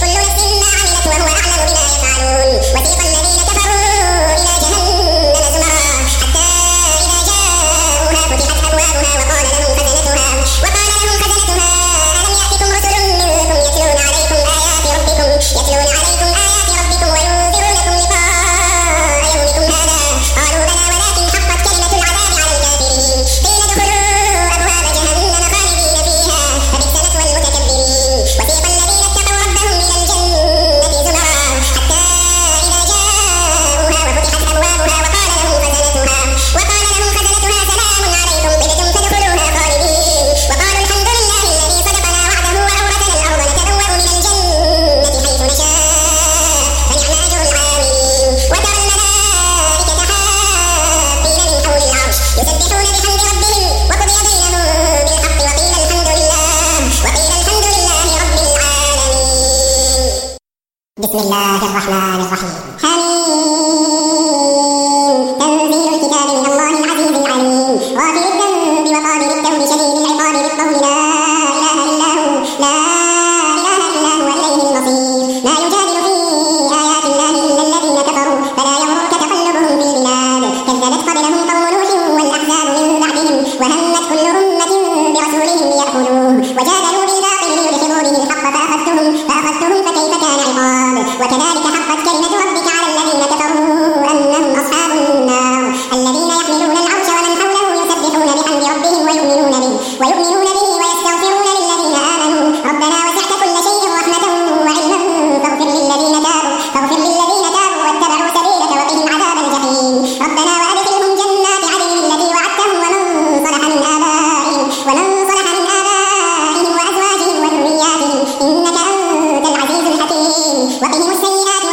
كل نفس ما عملت وهو أعلم بما يفعلون وسيق الذين كفروا إلى جهنم زمرا حتى إذا جاءوها فتحت أبوابها وقال لهم خزنتها ألم يأتكم رسل منكم يتلون عليكم آيات ربكم وينذرونكم لقاء يومكم هذا قالوا بلى ولكن حقت كلمة العذاب على الكافرين قيل ادخلوا أبواب جهنم خالدين فيها فبئس مثوى المتكبرين وسيق الذين اتقوا ربهم إلى الجنة زمرا حتى إذا جاءوها وفتحت أبوابها وقال لهم خزنتها سلام عليكم طبتم فادخلوها خالدين وقالوا الحمد لله الذي صدقنا وعده وأورثنا الأرض نتبوأ من الجنة حيث نشاء فنعم أجر العاملين وترى الملائكة حافين من حول العرش يسبحون بحمد ربهم وقضي بينهم بالحق وقيل الحمد لله رب العالمين. بسم الله الرحمن الرحيم. حميم تنزيل الكتاب من الله العزيز العليم غافر الذنب وقابل التوب شديد العقاب بالقول لا إله إلا هو إليه المصير لا يجادل في آيات الله إلا الذين كفروا فلا يغررك تقلبهم في البلاد كذبت قبلهم قوم نوح والأحزاب من بعدهم وهمت كل أمة برسولهم ليأخذوه وجادلوا بالباطل ليدحضوا به الحق فأخذتهم فكيف كان عقاب وكذلك حقت كلمة ربك على الذين كفروا أنهم أصحاب النار الذين يحملون العرش ومن حوله يسبحون بحمد ربهم ويؤمنون به ويستغفرون للذين آمنوا ربنا وسعت كل شيء رحمة وعلما فاغفر للذين تابوا واتبعوا سبيلك وقهم عذاب الجحيم ربنا وأدخلهم جنات عدن التي وعدتهم ومن صلح من آبائهم وأزواجهم وذرياتهم إنك أنت العزيز الحكيم وقهم السيئات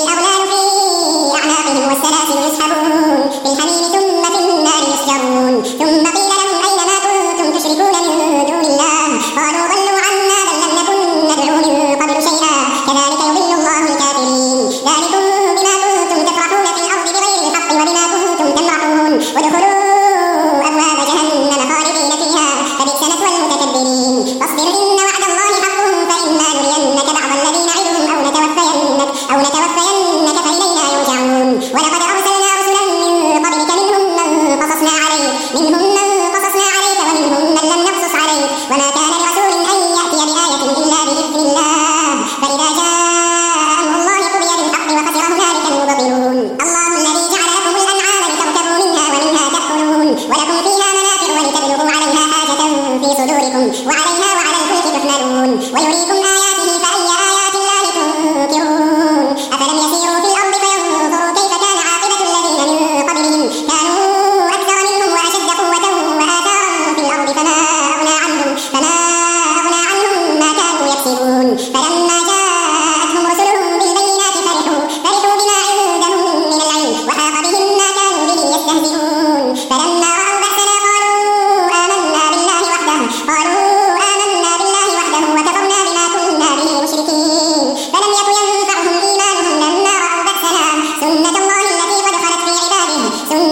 الأغلال في أعناقهم والسلاسل يسحبون في الحميم ثم في النار يسجرون ثم قيل لهم أين ما كنتم تشركون من دون الله قالوا ضلوا عنا بل لم نكن ندعو من قبل شيئا كذلك يضل الله الكافرين ذلكم بما كنتم تفرحون في الأرض بغير الحق وبما كنتم تمرحون ودخلوا أبواب جهنم خالدين فيها فبئس مثوى المتكبرين فاصبر إن وعد الله حق فإما نرينك بعض الذي نعدهم أو نتوفينك فإلينا يرجعون ولقد أرسلنا رسلا من قبلك منهم من قصصنا عليك ومنهم من لم نقصص عليك وما كان لرسول أن يأتي بآية إلا بإذن الله فإذا جاء أمر الله قضي بالحق وخسر هنالك المبطلون الله الذي جعل لكم الأنعام لتركبوا منها ومنها تأكلون ولكم فيها منافع ولتبلغوا عليها حاجة في صدوركم وعليها وعلى الفلك تحملون ويريكم آياته فأي آيات الله تنكرون أفلم يسيروا في الأرض فينظروا كيف كان عاقبة الذين من قبلهم كانوا أكثر منهم وأشد قوة وآثارا في الأرض فما أغنى عنهم ما كانوا يكسبون فلما جاءتهم رسلهم بالبينات فرحوا بما عندهم من العلم وحاق بهم ما كانوا به يستهزئون فلما رأوا بأسنا قالوا آمنا بالله وحده وكفرنا بما كنا به مشركين فلم يك ينفعهم إيمانهم لما رأوا بأسنا سنة الله التي قد خلت في عباده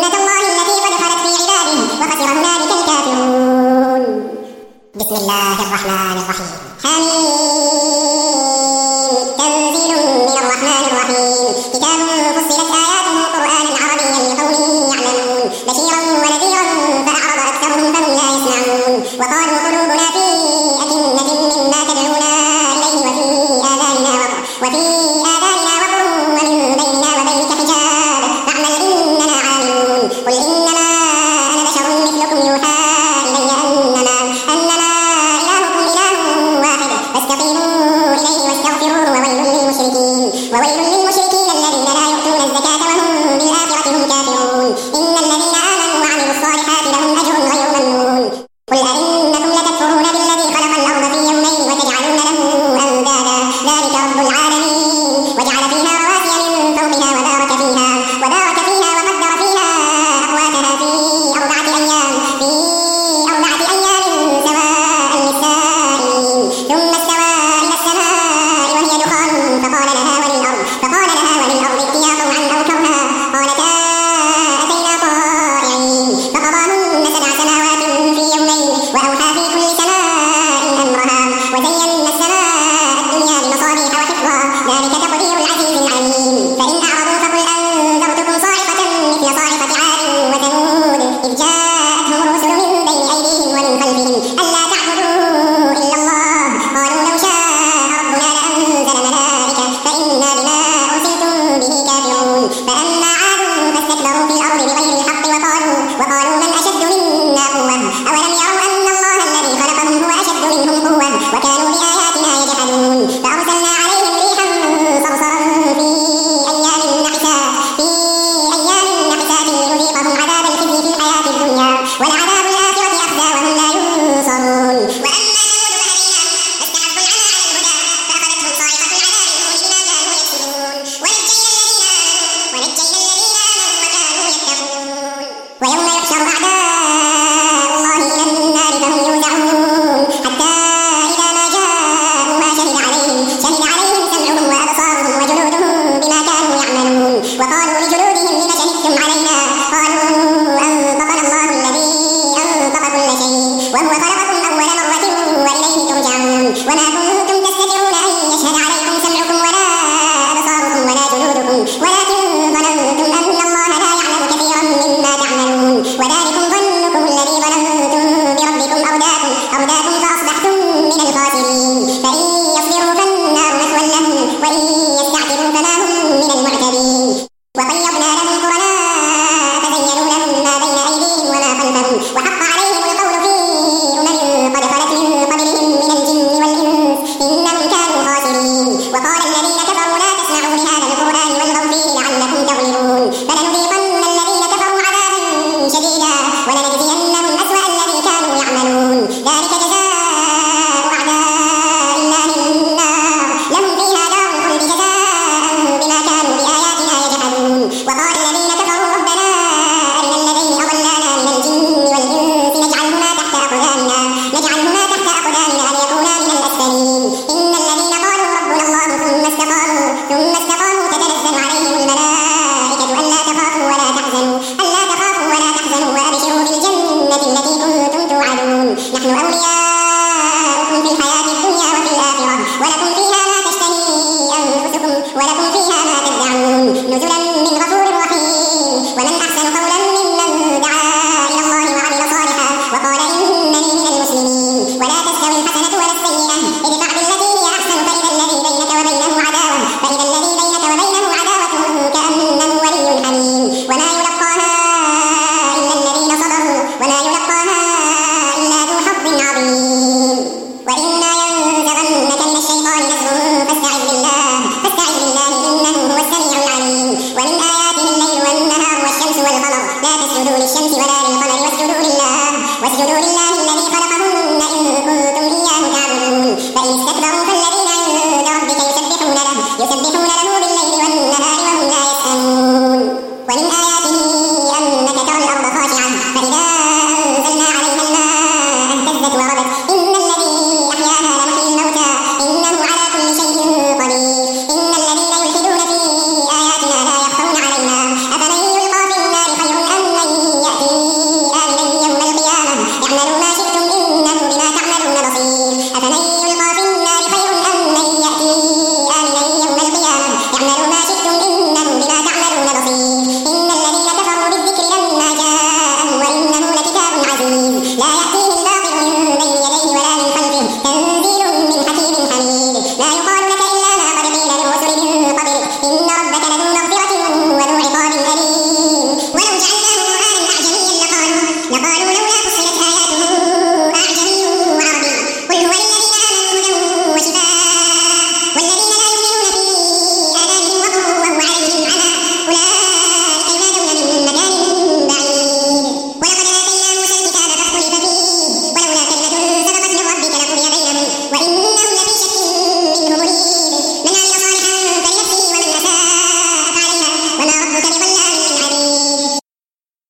وخسر هنالك الكافرون بسم الله الرحمن الرحيم حميم تنزيل من الرحمن الرحيم كتاب فصلت آياته قرآنا عربيا لقوم يعلمون بشيرا ونذيرا فأعرض أكثرهم فهم لا يسمعون وقالوا قلوبنا في أكنة مما تدعونا إليه وفي آذاننا وقر ومن بيننا وبينك حجاب فاعمل إننا عاملون قل إنما أنا بشر مثلكم يوحى إلي أنما إلهكم إله واحد فاستقيموا إليه واستغفروه وويل للمشركين الذين لا يؤتون الزكاة وهم بالآخرة هم كافرون إن الذين آمنوا وعملوا الصالحات لهم أجر غير ممنون قل أئنكم لتكفرون بالذي خلق الأرض في يومين وتجعلون له أندادا ذلك رب العالمين وجعل فيها رواسي من فوقها وبارك فيها وقدر فيها أقواتها في أربعة أيام سواء للسائلين ثم استوى إلى السماء وهي دخان فقال لها وللأرض ائتيا طوعا أو كرها قالتا أتينا طائعين فقضاهن 7 سماوات في يومين وأوحى في كل سماء أمرها وزينا السماء الدنيا بمصابيح وحفظا ذلك تقدير العزيز العليم فإن أعرضوا فقل أنذرتكم صاعقة مثل صاعقة عاد وثمود إذ جاءتهم الرسل من بين أيديهم ومن خلفهم ألا تعبدوا إلا الله قالوا لو شاء ربنا لأنزل ملائكة فإنا بما أرسلتم به كافرون فأما عاد فاستكبروا في الأرض بغير الحق وقالوا من أشد منا قوة أولم يروا أن الله الذي خلقهم هو أشد منهم قوة وكانوا بآياتنا يجحدون فأرسلنا عليهم ريحا صرصرا في أيام نحسات لنذيقهم عذاب الخزي في الحياة الدنيا ولعذاب الآخرة أخزى وهم لا ينصرون وأما ثمود فهديناهم فاستحبوا العمى على الهدى فأخذتهم صاعقة العذاب الهون بما كانوا يكسبون ونجينا الذين آمنوا وكانوا يتقون ويوم يحشر أعداء الله إلى النار فهم يوزعون حتى إذا ما جاءوها شهد عليهم سمعهم وأبصارهم وجلودهم بما كانوا يعملون وقالوا لجلودهم لم شهدتم علينا قالوا أنطقنا الله الذي أنطق كل شيء وهو خلقكم أول مرة وإليه ترجعون وما كنتم تستترون أن يشهد عليكم سمعكم ولا أبصاركم ولا جلودكم ولكن ظننتم أن الله لا يعلم كثيرا مما تعملون وذلكم ظنكم الذي ظننتم بربكم أرداكم فأصبحتم من الخاسرين فإن يصبروا فالنار مثوى لهم وإن يستعتبوا فما هم من المعتدين وقيضنا لهم قرناء فزينوا لهم ما بين أيديهم وما خلفهم وحق عليهم القول في قد خلت من قبلهم من الجن والإنس إنهم كانوا خاسرين وقال الذين كفروا لا تسمعوا لهذا القرآن والغوا فيه نحن أولياؤكم في الحياة الدنيا وفي الآخرة ولكم فيها ما تشتهي أنفسكم ولكم فيها ما تدعون نزلا